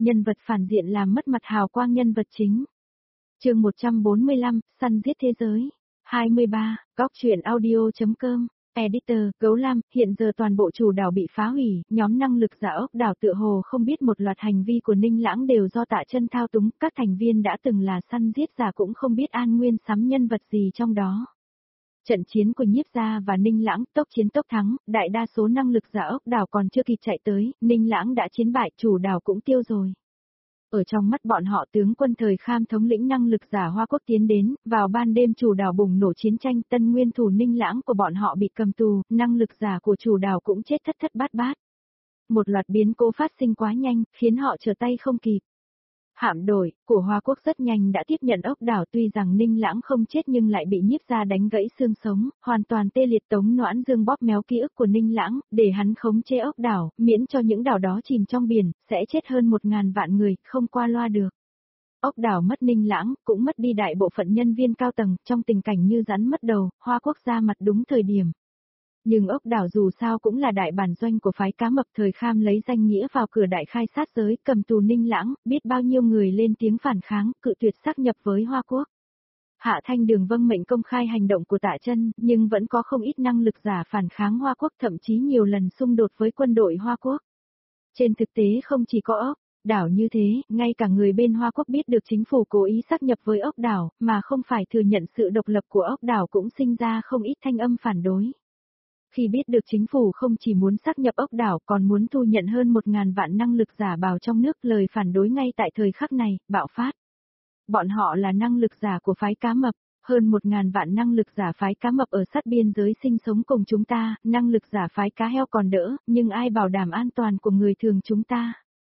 Nhân vật phản diện làm mất mặt hào quang nhân vật chính. Chương 145, săn giết thế giới. 23, góc truyện audio.com. Editor, Gấu Lam, hiện giờ toàn bộ chủ đảo bị phá hủy, nhóm năng lực giả ốc đảo tựa hồ không biết một loạt hành vi của Ninh Lãng đều do Tạ Chân thao túng, các thành viên đã từng là săn giết giả cũng không biết An Nguyên sắm nhân vật gì trong đó. Trận chiến của Nhiếp Gia và Ninh Lãng tốc chiến tốc thắng, đại đa số năng lực giả ốc đảo còn chưa kịp chạy tới, Ninh Lãng đã chiến bại, chủ đảo cũng tiêu rồi. Ở trong mắt bọn họ tướng quân Thời Kham thống lĩnh năng lực giả Hoa Quốc tiến đến, vào ban đêm chủ đảo bùng nổ chiến tranh, tân nguyên thủ Ninh Lãng của bọn họ bị cầm tù, năng lực giả của chủ đảo cũng chết thất thất bát bát. Một loạt biến cố phát sinh quá nhanh, khiến họ trở tay không kịp. Hạm đội của Hoa Quốc rất nhanh đã tiếp nhận ốc đảo, tuy rằng Ninh Lãng không chết nhưng lại bị Nhiếp Gia đánh gãy xương sống, hoàn toàn tê liệt. Tống Noãn Dương bóp méo ký ức của Ninh Lãng, để hắn khống chế ốc đảo, miễn cho những đảo đó chìm trong biển, sẽ chết hơn 1000 vạn người, không qua loa được. Ốc đảo mất Ninh Lãng, cũng mất đi đại bộ phận nhân viên cao tầng, trong tình cảnh như rắn mất đầu, Hoa Quốc ra mặt đúng thời điểm. Nhưng ốc đảo dù sao cũng là đại bản doanh của phái cá mập. Thời Kham lấy danh nghĩa vào cửa đại khai sát giới, cầm tù Ninh Lãng, biết bao nhiêu người lên tiếng phản kháng, cự tuyệt xác nhập với Hoa Quốc. Hạ Thanh Đường vâng mệnh công khai hành động của Tạ Chân, nhưng vẫn có không ít năng lực giả phản kháng Hoa Quốc, thậm chí nhiều lần xung đột với quân đội Hoa Quốc. Trên thực tế không chỉ có ốc đảo như thế, ngay cả người bên Hoa Quốc biết được chính phủ cố ý xác nhập với ốc đảo, mà không phải thừa nhận sự độc lập của ốc đảo cũng sinh ra không ít thanh âm phản đối. Khi biết được chính phủ không chỉ muốn xác nhập ốc đảo còn muốn thu nhận hơn 1000 vạn năng lực giả bào trong nước, lời phản đối ngay tại thời khắc này, bạo phát. Bọn họ là năng lực giả của phái cá mập, hơn 1000 vạn năng lực giả phái cá mập ở sát biên giới sinh sống cùng chúng ta, năng lực giả phái cá heo còn đỡ, nhưng ai bảo đảm an toàn của người thường chúng ta?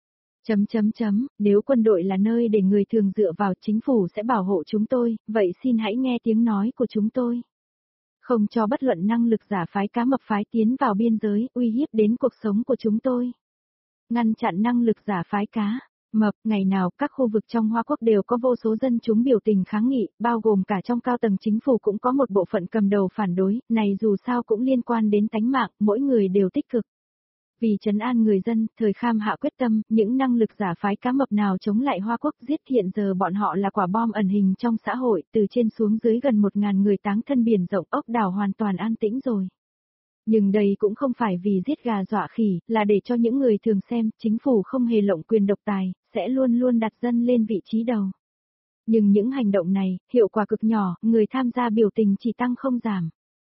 Nếu quân đội là nơi để người thường dựa vào, chính phủ sẽ bảo hộ chúng tôi, vậy xin hãy nghe tiếng nói của chúng tôi. Không cho bất luận năng lực giả phái cá mập phái tiến vào biên giới, uy hiếp đến cuộc sống của chúng tôi. Ngăn chặn năng lực giả phái cá mập. Ngày nào các khu vực trong Hoa Quốc đều có vô số dân chúng biểu tình kháng nghị, bao gồm cả trong cao tầng chính phủ cũng có một bộ phận cầm đầu phản đối, này dù sao cũng liên quan đến tánh mạng, mỗi người đều tích cực. Vì trấn an người dân, Thời Kham hạ quyết tâm, những năng lực giả phái cá mập nào chống lại Hoa Quốc giết. Hiện giờ bọn họ là quả bom ẩn hình trong xã hội, từ trên xuống dưới gần 1000 người táng thân biển rộng, ốc đảo hoàn toàn an tĩnh rồi. Nhưng đây cũng không phải vì giết gà dọa khỉ, là để cho những người thường xem, chính phủ không hề lộng quyền độc tài, sẽ luôn luôn đặt dân lên vị trí đầu. Nhưng những hành động này, hiệu quả cực nhỏ, người tham gia biểu tình chỉ tăng không giảm.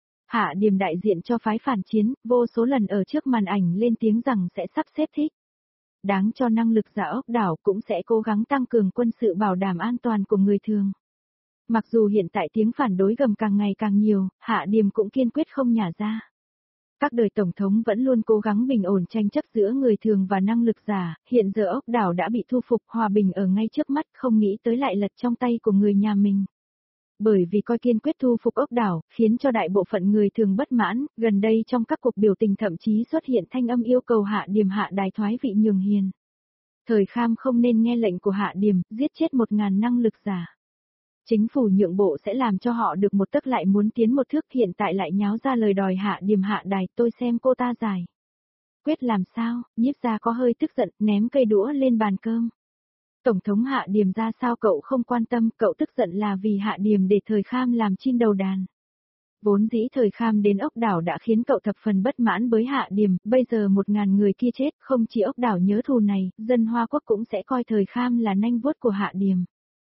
Hạ Điềm đại diện cho phái phản chiến, vô số lần ở trước màn ảnh lên tiếng rằng sẽ sắp xếp thích đáng cho năng lực giả ốc đảo, cũng sẽ cố gắng tăng cường quân sự bảo đảm an toàn của người thường. Mặc dù hiện tại tiếng phản đối gầm càng ngày càng nhiều, Hạ Điềm cũng kiên quyết không nhả ra. Các đời tổng thống vẫn luôn cố gắng bình ổn tranh chấp giữa người thường và năng lực giả, hiện giờ ốc đảo đã bị thu phục, hòa bình ở ngay trước mắt, không nghĩ tới lại lật trong tay của người nhà mình. Bởi vì coi kiên quyết thu phục ốc đảo, khiến cho đại bộ phận người thường bất mãn, gần đây trong các cuộc biểu tình thậm chí xuất hiện thanh âm yêu cầu Hạ Điềm hạ đài thoái vị nhường hiền. Thời Kham không nên nghe lệnh của Hạ Điềm, giết chết 1000 năng lực giả. Chính phủ nhượng bộ sẽ làm cho họ được một tấc lại muốn tiến một thước, hiện tại lại nháo ra lời đòi Hạ Điềm hạ đài, tôi xem cô ta giải quyết làm sao. Nhiếp Gia có hơi tức giận, ném cây đũa lên bàn cơm. Tổng thống Hạ Điềm ra sao cậu không quan tâm, cậu tức giận là vì Hạ Điềm để Thời Kham làm chim đầu đàn. Vốn dĩ Thời Kham đến ốc đảo đã khiến cậu thập phần bất mãn với Hạ Điềm, bây giờ 1000 người kia chết, không chỉ ốc đảo nhớ thù này, dân Hoa Quốc cũng sẽ coi Thời Kham là nanh vuốt của Hạ Điềm.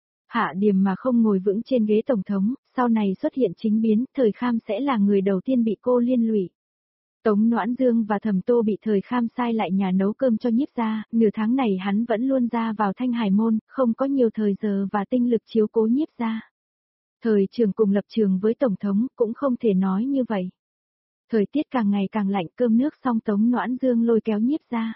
Hạ Điềm mà không ngồi vững trên ghế tổng thống, sau này xuất hiện chính biến, Thời Kham sẽ là người đầu tiên bị cô liên lụy. Tống Noãn Dương và Thẩm Tô bị Thời Kham sai lại nhà nấu cơm cho Nhiếp Gia, nửa tháng này hắn vẫn luôn ra vào Thanh Hải Môn, không có nhiều thời giờ và tinh lực chiếu cố Nhiếp Gia. Thời Trường cùng lập trường với Tổng thống, cũng không thể nói như vậy. Thời tiết càng ngày càng lạnh, cơm nước xong Tống Noãn Dương lôi kéo Nhiếp Gia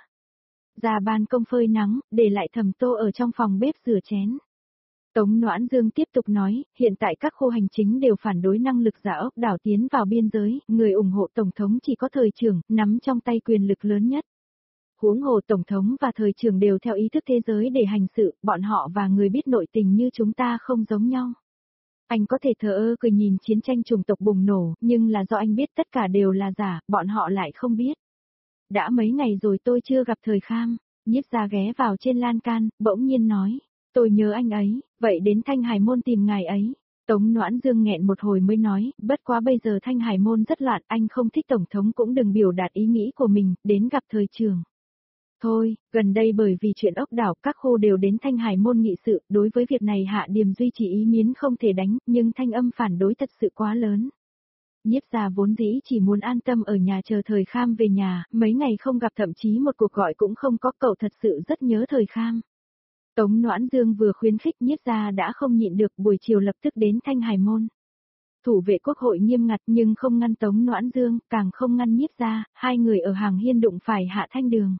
ra ban công phơi nắng, để lại Thẩm Tô ở trong phòng bếp rửa chén. Tống Noãn Dương tiếp tục nói, hiện tại các khu hành chính đều phản đối năng lực giả ốc đảo tiến vào biên giới, người ủng hộ Tổng thống chỉ có Thời Trường, nắm trong tay quyền lực lớn nhất. Huống hồ Tổng thống và Thời Trường đều theo ý thức thế giới để hành sự, bọn họ và người biết nội tình như chúng ta không giống nhau. Anh có thể thờ ơ cười nhìn chiến tranh chủng tộc bùng nổ, nhưng là do anh biết tất cả đều là giả, bọn họ lại không biết. Đã mấy ngày rồi tôi chưa gặp Thời Kham. Nhiếp gia ghé vào trên lan can, bỗng nhiên nói, tôi nhớ anh ấy, vậy đến Thanh Hải Môn tìm ngài ấy. Tống Noãn Dương nghẹn một hồi mới nói, bất quá bây giờ Thanh Hải Môn rất loạn, anh không thích Tổng thống cũng đừng biểu đạt ý nghĩ của mình, đến gặp thời trường. Thôi, gần đây bởi vì chuyện ốc đảo các khu đều đến Thanh Hải Môn nghị sự, đối với việc này Hạ Điềm duy trì ý miến không thể đánh, nhưng thanh âm phản đối thật sự quá lớn. Nhiếp gia vốn dĩ chỉ muốn an tâm ở nhà chờ Thời Kham về nhà, mấy ngày không gặp thậm chí một cuộc gọi cũng không có, cậu thật sự rất nhớ Thời Kham. Tống Noãn Dương vừa khuyến khích Nhiếp gia đã không nhịn được, buổi chiều lập tức đến Thanh Hải Môn. Thủ vệ quốc hội nghiêm ngặt nhưng không ngăn Tống Noãn Dương, càng không ngăn Nhiếp gia, hai người ở hàng hiên đụng phải Hạ Thanh Đường.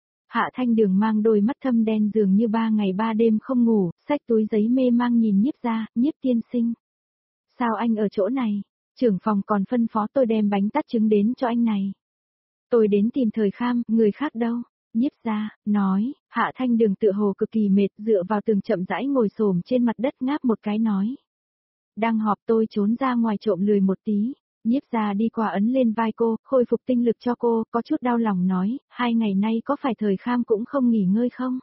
Hạ Thanh Đường mang đôi mắt thâm đen dường như 3 ngày 3 đêm không ngủ, xách túi giấy mê mang nhìn Nhiếp gia, Nhiếp tiên sinh. Sao anh ở chỗ này? Trưởng phòng còn phân phó tôi đem bánh tát trứng đến cho anh này. Tôi đến tìm Thời Kham, người khác đâu? Nhiếp gia, nói, Hạ Thanh Đường tựa hồ cực kỳ mệt, dựa vào tường chậm rãi ngồi xổm trên mặt đất ngáp một cái nói. Đang họp tôi trốn ra ngoài trộm lười một tí. Nhiếp gia đi qua ấn lên vai cô, khôi phục tinh lực cho cô, có chút đau lòng nói, 2 ngày nay có phải Thời Kham cũng không nghỉ ngơi không?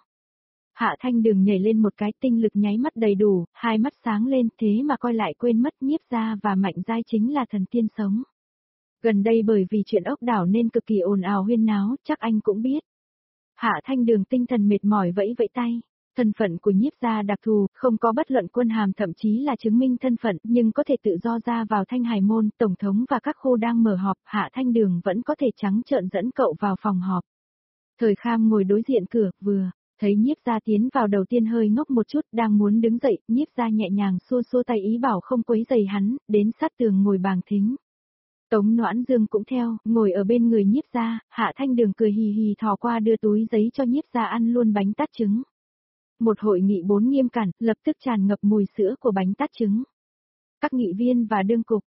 Hạ Thanh Đường nhảy lên một cái, tinh lực nháy mắt đầy đủ, hai mắt sáng lên, thế mà coi lại quên mất Nhiếp gia và Mạnh Giai chính là thần tiên sống. Gần đây bởi vì chuyện ốc đảo nên cực kỳ ồn ào huyên náo, chắc anh cũng biết. Hạ Thanh Đường tinh thần mệt mỏi vẫy vẫy tay. Thân phận của Nhiếp gia đặc thù, không có bất luận quân hàm thậm chí là chứng minh thân phận, nhưng có thể tự do ra vào Thanh Hải Môn, Tổng thống và các khu đang mở họp, Hạ Thanh Đường vẫn có thể trắng trợn dẫn cậu vào phòng họp. Thời Kham ngồi đối diện cửa, vừa thấy Nhiếp gia tiến vào đầu tiên hơi ngốc một chút, đang muốn đứng dậy, Nhiếp gia nhẹ nhàng xua xua tay ý bảo không quấy rầy hắn, đến sát tường ngồi bàng thính. Tống Noãn Dương cũng theo, ngồi ở bên người Nhiếp gia, Hạ Thanh Đường cười hì hì thò qua đưa túi giấy cho Nhiếp gia ăn luôn bánh tát trứng. Một hội nghị 4 nghiêm cẩn, lập tức tràn ngập mùi sữa của bánh tát trứng. Các nghị viên và đương cục,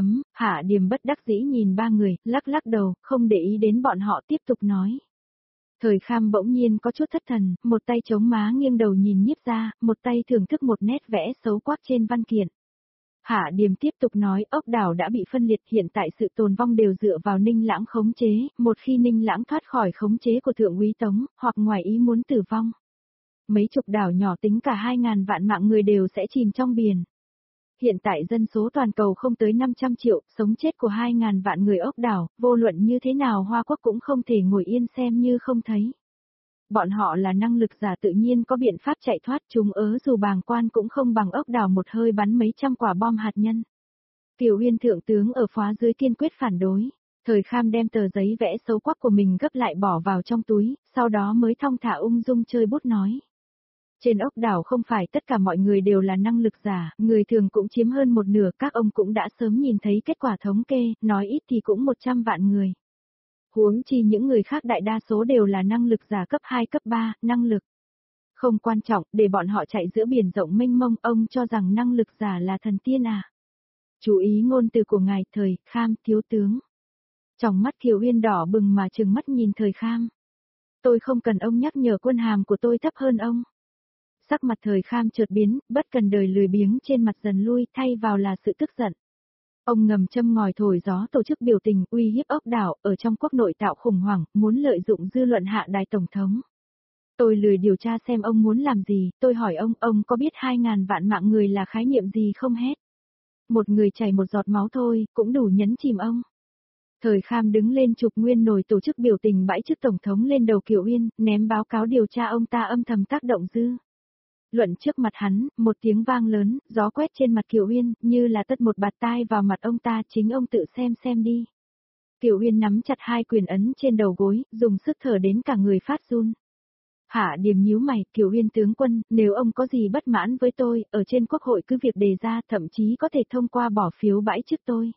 Hạ Điềm bất đắc dĩ nhìn ba người, lắc lắc đầu, không để ý đến bọn họ tiếp tục nói. Thời Kham bỗng nhiên có chút thất thần, một tay chống má nghiêng đầu nhìn Nhiếp gia, một tay thưởng thức một nét vẽ xấu quắc trên văn kiện. Hạ Điềm tiếp tục nói, ốc đảo đã bị phân liệt, hiện tại sự tồn vong đều dựa vào Ninh Lãng khống chế, một khi Ninh Lãng thoát khỏi khống chế của Thượng úy Tống, hoặc ngoài ý muốn tử vong. Mấy chục đảo nhỏ tính cả 2.000 vạn mạng người đều sẽ chìm trong biển. Hiện tại dân số toàn cầu không tới 500 triệu, sống chết của 2.000 vạn người ốc đảo, vô luận như thế nào Hoa Quốc cũng không thể ngồi yên xem như không thấy. Bọn họ là năng lực giả tự nhiên có biện pháp chạy thoát, chúng dù bàng quan cũng không bằng ốc đảo một hơi bắn mấy trăm quả bom hạt nhân. Kiều Uyên thượng tướng ở phá dưới kiên quyết phản đối. Thời Kham đem tờ giấy vẽ xấu quắc của mình gấp lại bỏ vào trong túi, sau đó mới thong thả ung dung chơi bút nói. Trên ốc đảo không phải tất cả mọi người đều là năng lực giả, người thường cũng chiếm hơn một nửa, các ông cũng đã sớm nhìn thấy kết quả thống kê, nói ít thì cũng 100 vạn người. Huống chi những người khác đại đa số đều là năng lực giả cấp 2 cấp 3, năng lực. Không quan trọng, để bọn họ chạy giữa biển rộng mênh mông, ông cho rằng năng lực giả là thần tiên à. Chú ý ngôn từ của ngài, Thời Kham thiếu tướng. Trong mắt Kiều Uyên đỏ bừng mà trừng mắt nhìn Thời Kham. Tôi không cần ông nhắc nhở, quân hàm của tôi thấp hơn ông. Sắc mặt Thời Kham chợt biến, bất cần đời lười biếng trên mặt dần lui, thay vào là sự tức giận. Ông ngầm châm ngòi thổi gió tổ chức biểu tình uy hiếp ốc đảo, ở trong quốc nội tạo khủng hoảng, muốn lợi dụng dư luận hạ đài tổng thống. Tôi lười điều tra xem ông muốn làm gì, tôi hỏi ông có biết 2.000 vạn mạng người là khái niệm gì không hết? Một người chảy một giọt máu thôi, cũng đủ nhấn chìm ông. Thời Kham đứng lên chụp nguyên nồi tổ chức biểu tình bãi chức tổng thống lên đầu Kiều Uyên, ném báo cáo điều tra ông ta âm thầm tác động dư. Luận trước mặt hắn, một tiếng vang lớn, gió quét trên mặt Kiều Uyên, như là tất một bạt tai vào mặt ông ta, chính ông tự xem đi. Kiều Uyên nắm chặt hai quyền ấn trên đầu gối, dùng sức thở đến cả người phát run. Hạ Điềm nhíu mày, Kiều Uyên tướng quân, nếu ông có gì bất mãn với tôi, ở trên quốc hội cứ việc đề ra, thậm chí có thể thông qua bỏ phiếu bãi chức tôi.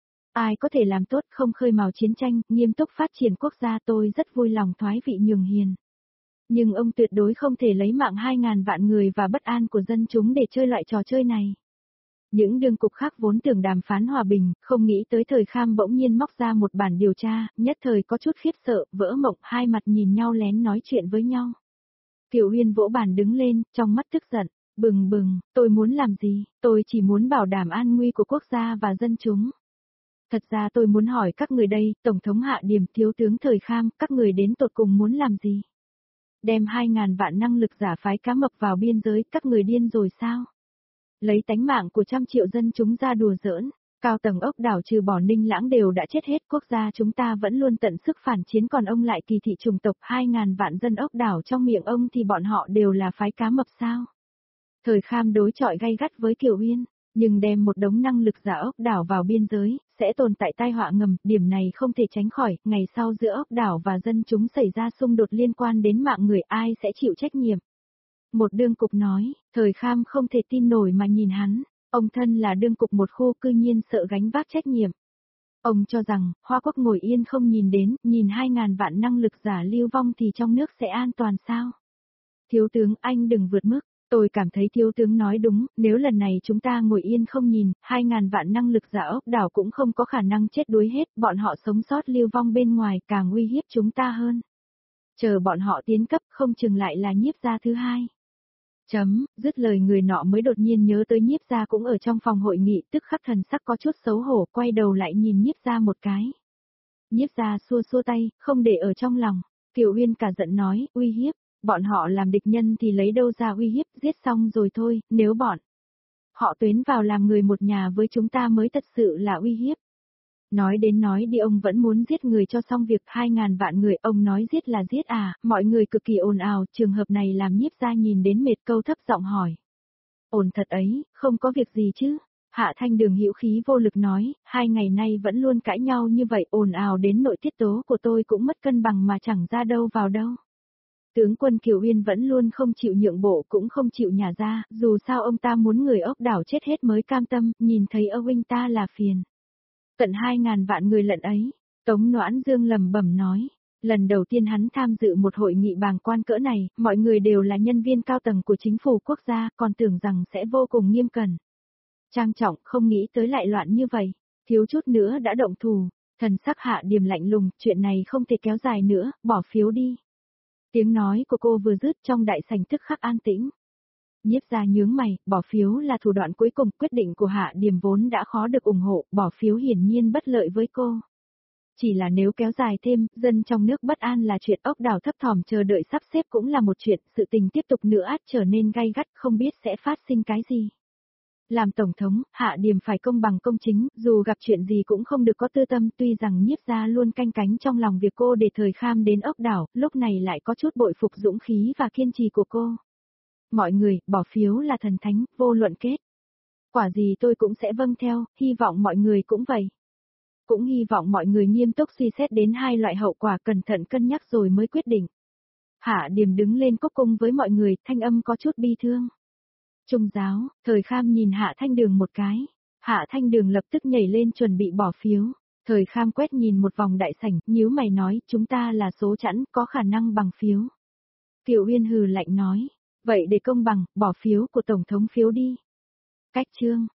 Ai có thể làm tốt không khơi mào chiến tranh, nghiêm túc phát triển quốc gia, tôi rất vui lòng thoái vị nhường hiền. Nhưng ông tuyệt đối không thể lấy mạng 2.000 vạn người và bất an của dân chúng để chơi loại trò chơi này. Những đương cục khác vốn tưởng đàm phán hòa bình, không nghĩ tới Thời Kham bỗng nhiên móc ra một bản điều tra, nhất thời có chút khiếp sợ, vỡ mộng, hai mặt nhìn nhau lén nói chuyện với nhau. Kiều Uyên vỗ bàn đứng lên, trong mắt tức giận, bừng, tôi muốn làm gì, tôi chỉ muốn bảo đảm an nguy của quốc gia và dân chúng. Thật ra tôi muốn hỏi các người đây, Tổng thống Hạ Điềm, thiếu tướng Thời Kham, các người đến tột cùng muốn làm gì? Đem 2.000 vạn năng lực giả phái cá mập vào biên giới, các người điên rồi sao? Lấy tánh mạng của trăm triệu dân chúng ra đùa giỡn, cao tầng ốc đảo trừ bỏ Ninh Lãng đều đã chết hết, quốc gia chúng ta vẫn luôn tận sức phản chiến còn ông lại kỳ thị chủng tộc 2.000 vạn dân ốc đảo trong miệng ông thì bọn họ đều là phái cá mập sao? Thời Kham đối chọi gay gắt với Kiều Uyên, nhưng đem một đống năng lực giả ốc đảo vào biên giới, sẽ tồn tại tai họa ngầm, điểm này không thể tránh khỏi, ngày sau giữa ốc đảo và dân chúng xảy ra xung đột liên quan đến mạng người ai sẽ chịu trách nhiệm. Một đương cục nói, Thời Kham không thể tin nổi mà nhìn hắn, ông thân là đương cục một khu cư nhiên sợ gánh vác trách nhiệm. Ông cho rằng, Hoa Quốc ngồi yên không nhìn đến, nhìn 2.000 vạn năng lực giả lưu vong thì trong nước sẽ an toàn sao? Thiếu tướng anh đừng vượt mức. Tôi cảm thấy thiếu tướng nói đúng, nếu lần này chúng ta ngồi yên không nhìn, 2.000 vạn năng lực giả ốc đảo cũng không có khả năng chết đuối hết, bọn họ sống sót lưu vong bên ngoài càng uy hiếp chúng ta hơn. Chờ bọn họ tiến cấp không chừng lại là nhiếp gia thứ hai. Dứt lời người nọ mới đột nhiên nhớ tới nhiếp gia cũng ở trong phòng hội nghị, tức khắc thần sắc có chút xấu hổ, quay đầu lại nhìn nhiếp gia một cái. Nhiếp gia xua xua tay, không để ở trong lòng. Kiều Uyên cả giận nói, uy hiếp. Bọn họ làm địch nhân thì lấy đâu ra uy hiếp, giết xong rồi thôi, nếu bọn họ tuyến vào làm người một nhà với chúng ta mới thật sự là uy hiếp. Nói đến nói đi ông vẫn muốn giết người cho xong việc 2.000 vạn người, ông nói giết là giết à, mọi người cực kỳ ồn ào, trường hợp này làm nhiếp gia nhìn đến mệt câu thấp giọng hỏi. Ổn thật ấy, không có việc gì chứ. Hạ Thanh Đường hữu khí vô lực nói, 2 ngày nay vẫn luôn cãi nhau như vậy, ồn ào đến nội tiết tố của tôi cũng mất cân bằng mà chẳng ra đâu vào đâu. Tướng quân Kiều Uyên vẫn luôn không chịu nhượng bộ cũng không chịu nhả ra, dù sao ông ta muốn người ốc đảo chết hết mới cam tâm, nhìn thấy huynh ta là phiền. Tận 2.000 vạn người lận ấy, Tống Noãn Dương lẩm bẩm nói, lần đầu tiên hắn tham dự một hội nghị bàng quan cỡ này, mọi người đều là nhân viên cao tầng của chính phủ quốc gia, còn tưởng rằng sẽ vô cùng nghiêm cẩn. Trang trọng không nghĩ tới lại loạn như vậy, thiếu chút nữa đã động thủ, thần sắc Hạ Điềm lạnh lùng, chuyện này không thể kéo dài nữa, bỏ phiếu đi. Tiếng nói của cô vừa dứt trong đại sảnh tức khắc an tĩnh. Nhiếp gia nhướng mày, bỏ phiếu là thủ đoạn cuối cùng, quyết định của Hạ Điềm vốn đã khó được ủng hộ, bỏ phiếu hiển nhiên bất lợi với cô. Chỉ là nếu kéo dài thêm, dân trong nước bất an là chuyện, ốc đảo thấp thỏm chờ đợi sắp xếp cũng là một chuyện, sự tình tiếp tục nữa trở nên gay gắt không biết sẽ phát sinh cái gì. Làm tổng thống, Hạ Điềm phải công bằng công chính, dù gặp chuyện gì cũng không được có tư tâm, tuy rằng nhiếp gia luôn canh cánh trong lòng việc cô để Thời Kham đến ốc đảo, lúc này lại có chút bội phục dũng khí và kiên trì của cô. Mọi người, bỏ phiếu là thần thánh, vô luận kết. Quả gì tôi cũng sẽ vâng theo, hy vọng mọi người cũng vậy. Cũng hy vọng mọi người nghiêm túc suy xét đến hai loại hậu quả, cẩn thận cân nhắc rồi mới quyết định. Hạ Điềm đứng lên cốc cung với mọi người, thanh âm có chút bi thương. Trung giáo, Thời Kham nhìn Hạ Thanh Đường một cái. Hạ Thanh Đường lập tức nhảy lên chuẩn bị bỏ phiếu. Thời Kham quét nhìn một vòng đại sảnh, nhíu mày nói, chúng ta là số chẵn, có khả năng bằng phiếu. Kiều Uyên hừ lạnh nói, vậy để công bằng, bỏ phiếu của Tổng thống phiếu đi. Cách chương.